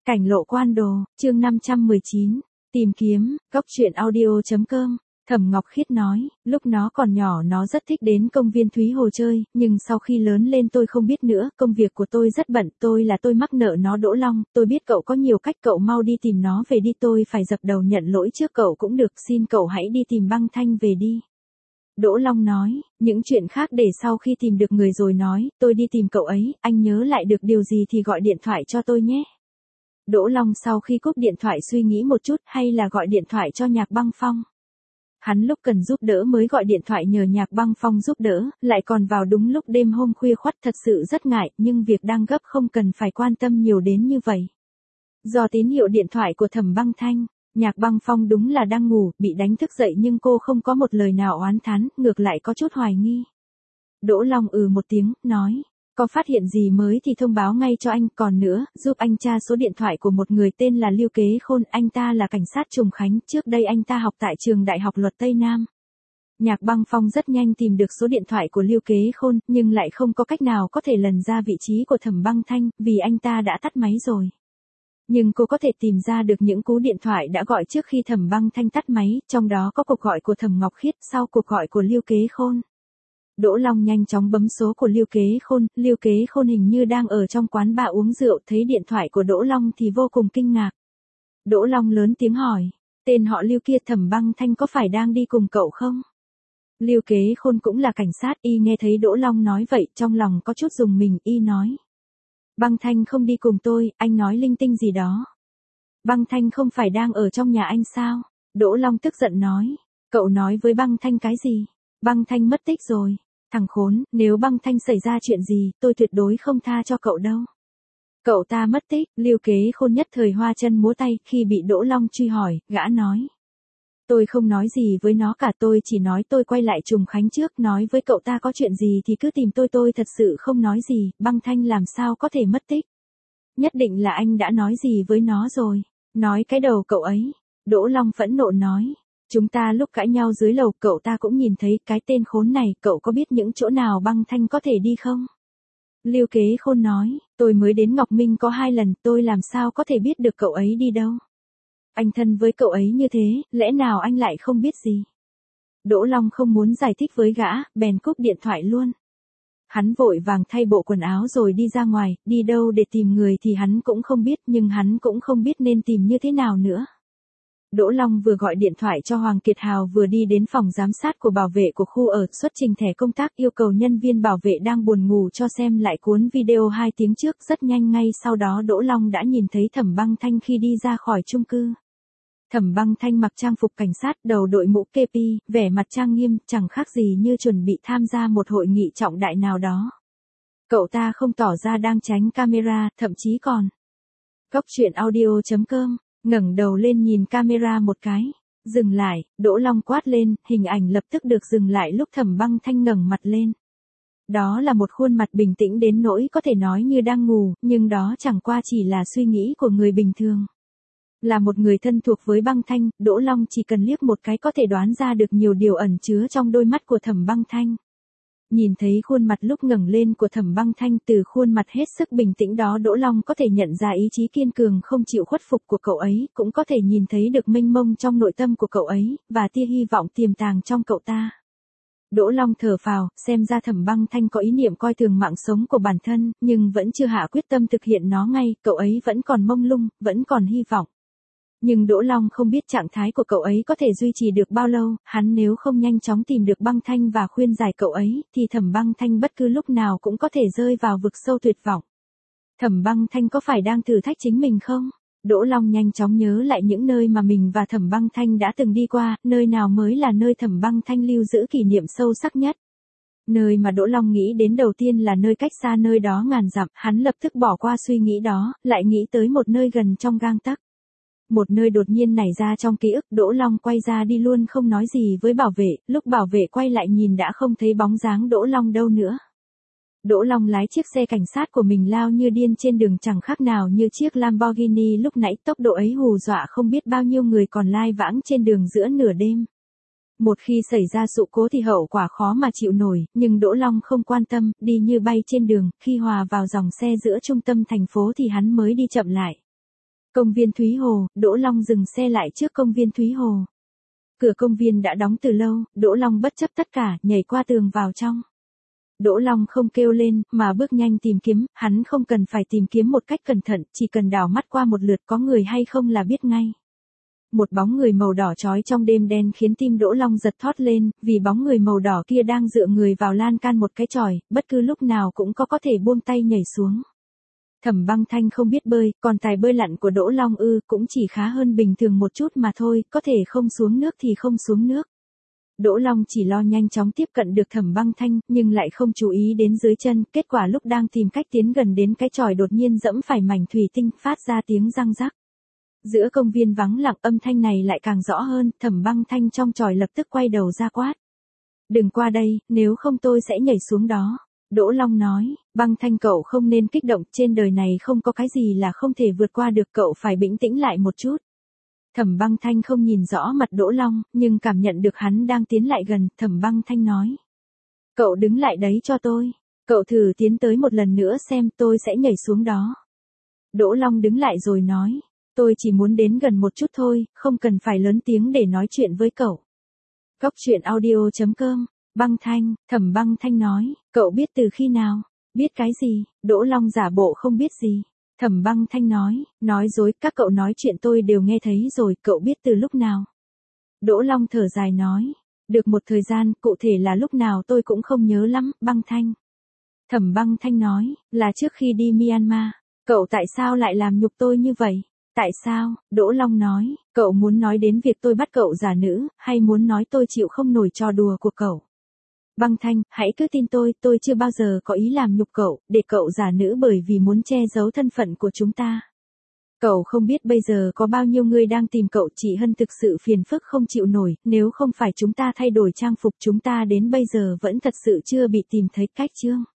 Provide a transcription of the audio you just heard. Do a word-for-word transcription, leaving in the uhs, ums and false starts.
Cảnh lộ quan đồ, chương năm trăm mười chín, tìm kiếm, góc truyện audio.com. Thẩm Ngọc Khiết nói, lúc nó còn nhỏ nó rất thích đến công viên Thúy Hồ chơi, nhưng sau khi lớn lên tôi không biết nữa, công việc của tôi rất bận, tôi là tôi mắc nợ nó Đỗ Long, tôi biết cậu có nhiều cách, cậu mau đi tìm nó về đi, tôi phải dập đầu nhận lỗi trước cậu cũng được, xin cậu hãy đi tìm Băng Thanh về đi. Đỗ Long nói, những chuyện khác để sau khi tìm được người rồi nói, tôi đi tìm cậu ấy, anh nhớ lại được điều gì thì gọi điện thoại cho tôi nhé. Đỗ Long sau khi cúp điện thoại suy nghĩ một chút, hay là gọi điện thoại cho Nhạc Băng Phong. Hắn lúc cần giúp đỡ mới gọi điện thoại nhờ Nhạc Băng Phong giúp đỡ, lại còn vào đúng lúc đêm hôm khuya khoắt, thật sự rất ngại, nhưng việc đang gấp không cần phải quan tâm nhiều đến như vậy. Do tín hiệu điện thoại của Thẩm Băng Thanh, Nhạc Băng Phong đúng là đang ngủ, bị đánh thức dậy nhưng cô không có một lời nào oán thán, ngược lại có chút hoài nghi. Đỗ Long ừ một tiếng, nói, có phát hiện gì mới thì thông báo ngay cho anh, còn nữa, giúp anh tra số điện thoại của một người tên là Lưu Kế Khôn, anh ta là cảnh sát Trùng Khánh, trước đây anh ta học tại trường Đại học Luật Tây Nam. Nhạc Băng Phong rất nhanh tìm được số điện thoại của Lưu Kế Khôn, nhưng lại không có cách nào có thể lần ra vị trí của Thẩm Băng Thanh, vì anh ta đã tắt máy rồi. Nhưng cô có thể tìm ra được những cú điện thoại đã gọi trước khi Thẩm Băng Thanh tắt máy, trong đó có cuộc gọi của Thẩm Ngọc Khiết, sau cuộc gọi của Lưu Kế Khôn. Đỗ Long nhanh chóng bấm số của Lưu Kế Khôn, Lưu Kế Khôn hình như đang ở trong quán bar uống rượu, thấy điện thoại của Đỗ Long thì vô cùng kinh ngạc. Đỗ Long lớn tiếng hỏi, tên họ Lưu kia Thẩm Băng Thanh có phải đang đi cùng cậu không? Lưu Kế Khôn cũng là cảnh sát, y nghe thấy Đỗ Long nói vậy, trong lòng có chút rùng mình, y nói. Băng Thanh không đi cùng tôi, anh nói linh tinh gì đó. Băng Thanh không phải đang ở trong nhà anh sao? Đỗ Long tức giận nói, cậu nói với Băng Thanh cái gì? Băng Thanh mất tích rồi. Thằng khốn, nếu Băng Thanh xảy ra chuyện gì, tôi tuyệt đối không tha cho cậu đâu. Cậu ta mất tích, Lưu Kế Khôn nhất thời hoa chân múa tay, khi bị Đỗ Long truy hỏi, gã nói. Tôi không nói gì với nó cả, tôi chỉ nói tôi quay lại Trùng Khánh trước, nói với cậu ta có chuyện gì thì cứ tìm tôi, tôi thật sự không nói gì, Băng Thanh làm sao có thể mất tích. Nhất định là anh đã nói gì với nó rồi, nói cái đầu cậu ấy. Đỗ Long phẫn nộ nói. Chúng ta lúc cãi nhau dưới lầu, cậu ta cũng nhìn thấy, cái tên khốn này, cậu có biết những chỗ nào Băng Thanh có thể đi không? Lưu Kế Khôn nói, tôi mới đến Ngọc Minh có hai lần, tôi làm sao có thể biết được cậu ấy đi đâu? Anh thân với cậu ấy như thế, lẽ nào anh lại không biết gì? Đỗ Long không muốn giải thích với gã, bèn cúp điện thoại luôn. Hắn vội vàng thay bộ quần áo rồi đi ra ngoài, đi đâu để tìm người thì hắn cũng không biết, nhưng hắn cũng không biết nên tìm như thế nào nữa. Đỗ Long vừa gọi điện thoại cho Hoàng Kiệt Hào vừa đi đến phòng giám sát của bảo vệ của khu ở, xuất trình thẻ công tác, yêu cầu nhân viên bảo vệ đang buồn ngủ cho xem lại cuốn video hai tiếng trước. Rất nhanh ngay sau đó Đỗ Long đã nhìn thấy Thẩm Băng Thanh khi đi ra khỏi chung cư. Thẩm Băng Thanh mặc trang phục cảnh sát, đầu đội mũ kepi, vẻ mặt trang nghiêm, chẳng khác gì như chuẩn bị tham gia một hội nghị trọng đại nào đó. Cậu ta không tỏ ra đang tránh camera, thậm chí còn. Góc truyện audio.com. Ngẩng đầu lên nhìn camera một cái, dừng lại, Đỗ Long quát lên, hình ảnh lập tức được dừng lại lúc Thẩm Băng Thanh ngẩng mặt lên. Đó là một khuôn mặt bình tĩnh đến nỗi có thể nói như đang ngủ, nhưng đó chẳng qua chỉ là suy nghĩ của người bình thường. Là một người thân thuộc với Băng Thanh, Đỗ Long chỉ cần liếc một cái có thể đoán ra được nhiều điều ẩn chứa trong đôi mắt của Thẩm Băng Thanh. Nhìn thấy khuôn mặt lúc ngẩng lên của Thẩm Băng Thanh, từ khuôn mặt hết sức bình tĩnh đó Đỗ Long có thể nhận ra ý chí kiên cường không chịu khuất phục của cậu ấy, cũng có thể nhìn thấy được mênh mông trong nội tâm của cậu ấy, và tia hy vọng tiềm tàng trong cậu ta. Đỗ Long thở phào, xem ra Thẩm Băng Thanh có ý niệm coi thường mạng sống của bản thân, nhưng vẫn chưa hạ quyết tâm thực hiện nó ngay, cậu ấy vẫn còn mông lung, vẫn còn hy vọng. Nhưng Đỗ Long không biết trạng thái của cậu ấy có thể duy trì được bao lâu, hắn nếu không nhanh chóng tìm được Băng Thanh và khuyên giải cậu ấy, thì Thẩm Băng Thanh bất cứ lúc nào cũng có thể rơi vào vực sâu tuyệt vọng. Thẩm Băng Thanh có phải đang thử thách chính mình không? Đỗ Long nhanh chóng nhớ lại những nơi mà mình và Thẩm Băng Thanh đã từng đi qua, nơi nào mới là nơi Thẩm Băng Thanh lưu giữ kỷ niệm sâu sắc nhất. Nơi mà Đỗ Long nghĩ đến đầu tiên là nơi cách xa nơi đó ngàn dặm, hắn lập tức bỏ qua suy nghĩ đó, lại nghĩ tới một nơi gần trong gang tấc. Một nơi đột nhiên nảy ra trong ký ức, Đỗ Long quay ra đi luôn không nói gì với bảo vệ, lúc bảo vệ quay lại nhìn đã không thấy bóng dáng Đỗ Long đâu nữa. Đỗ Long lái chiếc xe cảnh sát của mình lao như điên trên đường, chẳng khác nào như chiếc Lamborghini lúc nãy, tốc độ ấy hù dọa không biết bao nhiêu người còn lai vãng trên đường giữa nửa đêm. Một khi xảy ra sự cố thì hậu quả khó mà chịu nổi, nhưng Đỗ Long không quan tâm, đi như bay trên đường, khi hòa vào dòng xe giữa trung tâm thành phố thì hắn mới đi chậm lại. Công viên Thúy Hồ, Đỗ Long dừng xe lại trước công viên Thúy Hồ. Cửa công viên đã đóng từ lâu, Đỗ Long bất chấp tất cả, nhảy qua tường vào trong. Đỗ Long không kêu lên, mà bước nhanh tìm kiếm, hắn không cần phải tìm kiếm một cách cẩn thận, chỉ cần đảo mắt qua một lượt có người hay không là biết ngay. Một bóng người màu đỏ chói trong đêm đen khiến tim Đỗ Long giật thót lên, vì bóng người màu đỏ kia đang dựa người vào lan can một cái chòi, bất cứ lúc nào cũng có có thể buông tay nhảy xuống. Thẩm Băng Thanh không biết bơi, còn tài bơi lặn của Đỗ Long ư cũng chỉ khá hơn bình thường một chút mà thôi, có thể không xuống nước thì không xuống nước. Đỗ Long chỉ lo nhanh chóng tiếp cận được Thẩm Băng Thanh, nhưng lại không chú ý đến dưới chân, kết quả lúc đang tìm cách tiến gần đến cái chòi đột nhiên dẫm phải mảnh thủy tinh, phát ra tiếng răng rắc. Giữa công viên vắng lặng âm thanh này lại càng rõ hơn, Thẩm Băng Thanh trong chòi lập tức quay đầu ra quát. Đừng qua đây, nếu không tôi sẽ nhảy xuống đó. Đỗ Long nói, Băng Thanh cậu không nên kích động, trên đời này không có cái gì là không thể vượt qua được, cậu phải bình tĩnh lại một chút. Thẩm Băng Thanh không nhìn rõ mặt Đỗ Long, nhưng cảm nhận được hắn đang tiến lại gần, Thẩm Băng Thanh nói. Cậu đứng lại đấy cho tôi, cậu thử tiến tới một lần nữa xem, tôi sẽ nhảy xuống đó. Đỗ Long đứng lại rồi nói, tôi chỉ muốn đến gần một chút thôi, không cần phải lớn tiếng để nói chuyện với cậu. Góc truyện audio chấm com, Băng Thanh, Thẩm Băng Thanh nói, cậu biết từ khi nào? Biết cái gì? Đỗ Long giả bộ không biết gì. Thẩm Băng Thanh nói, nói dối, các cậu nói chuyện tôi đều nghe thấy rồi, cậu biết từ lúc nào? Đỗ Long thở dài nói, được một thời gian, cụ thể là lúc nào tôi cũng không nhớ lắm, Băng Thanh. Thẩm Băng Thanh nói, là trước khi đi Myanmar, cậu tại sao lại làm nhục tôi như vậy? Tại sao? Đỗ Long nói, cậu muốn nói đến việc tôi bắt cậu giả nữ, hay muốn nói tôi chịu không nổi trò đùa của cậu? Băng Thanh, hãy cứ tin tôi, tôi chưa bao giờ có ý làm nhục cậu, để cậu giả nữ bởi vì muốn che giấu thân phận của chúng ta. Cậu không biết bây giờ có bao nhiêu người đang tìm cậu, chị Hân thực sự phiền phức không chịu nổi, nếu không phải chúng ta thay đổi trang phục chúng ta đến bây giờ vẫn thật sự chưa bị tìm thấy cách chương.